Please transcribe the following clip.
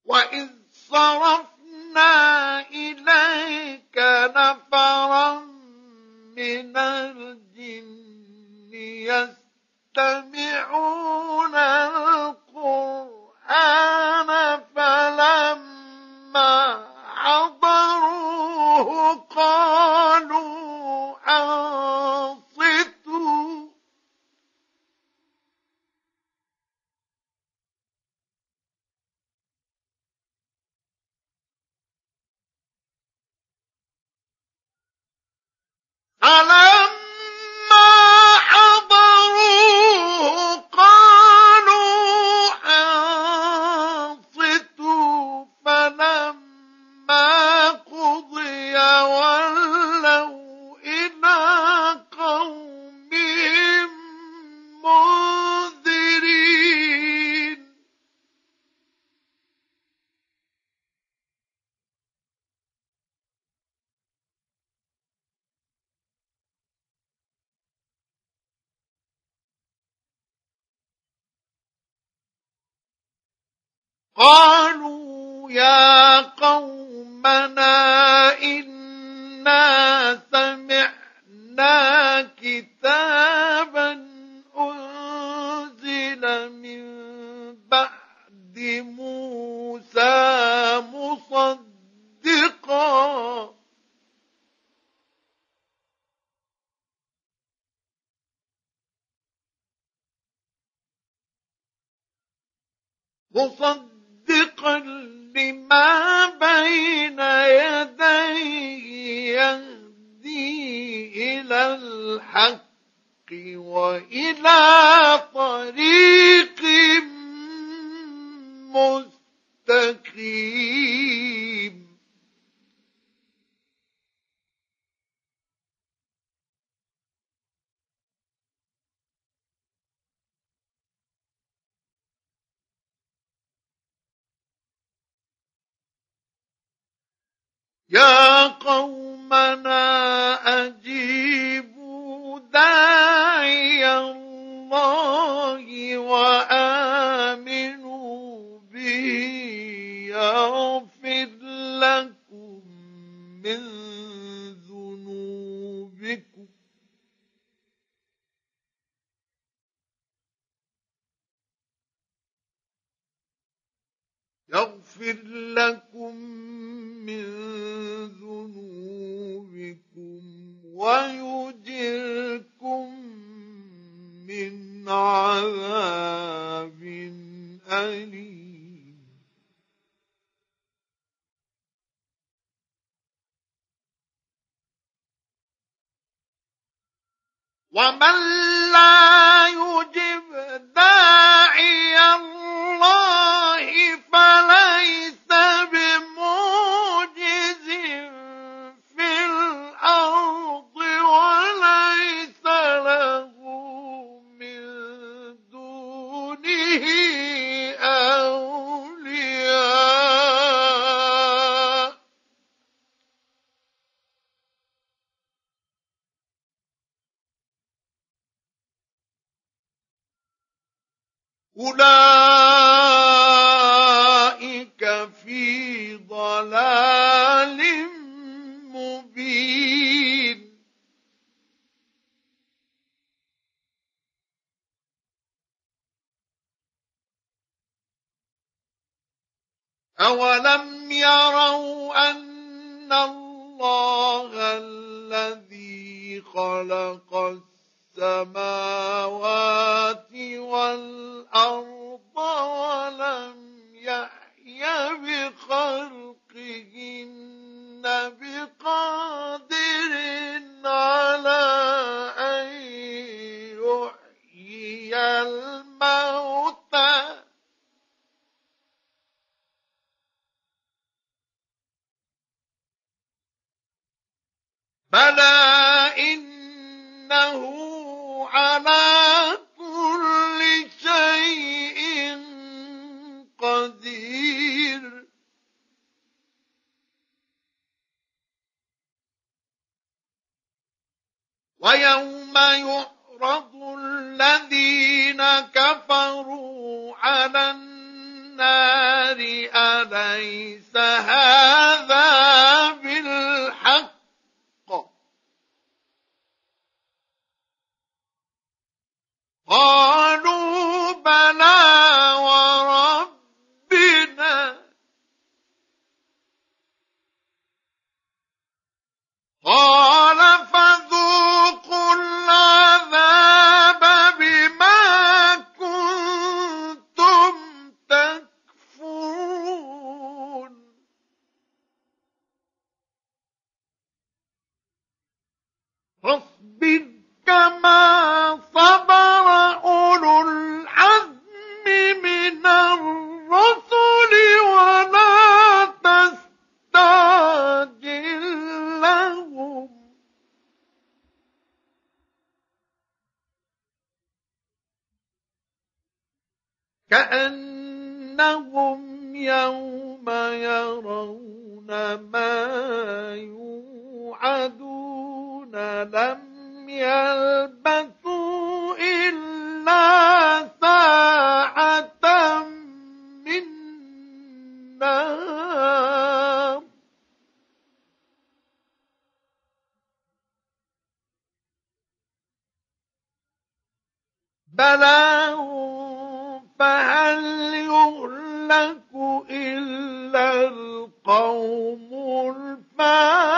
وإذ صرفنا إليك نفرا من الجن يستمعون القرآن فلما حضروه قالوا أنصتوا فلما حضروه قالوا أنصتوا فلما قضي ولوا إلى قومهم منذرين قالوا يا قومنا إنا سمعنا كتابا أنزل من بعد موسى مصدقا لما بين يديه يهدي إلى الحق وإلى طريق مستقيم يا قومنا أجيبوا داعي الله وآمنوا به يغفر لكم من ذنوبكم ويجركم من عذاب أليم ومن لا يجب داعي الله فليس بمعجز في الأرض وليس له من دونه أولياء أولئك في ضلال مبين أولم يروا أن الله الذي خلق السماوات والأرض ولم يحي بخلقهن بقادر على أن يحيي الموتى بلى إنه على كل شيء قدير ويوم يعرض الذين كفروا على النار أليس هذا بالحق قالوا بلى وربنا قال فذوقوا العذاب بما كنتم تكفرون فاصبر كما صبر أولو العزم من الرسل ولا تستعجل لهم كأنهم يوم يرون ما يوعدون لم يلبثوا إلا ساعة من نار بلاغ فهل يهلك إلا القوم الفاسقون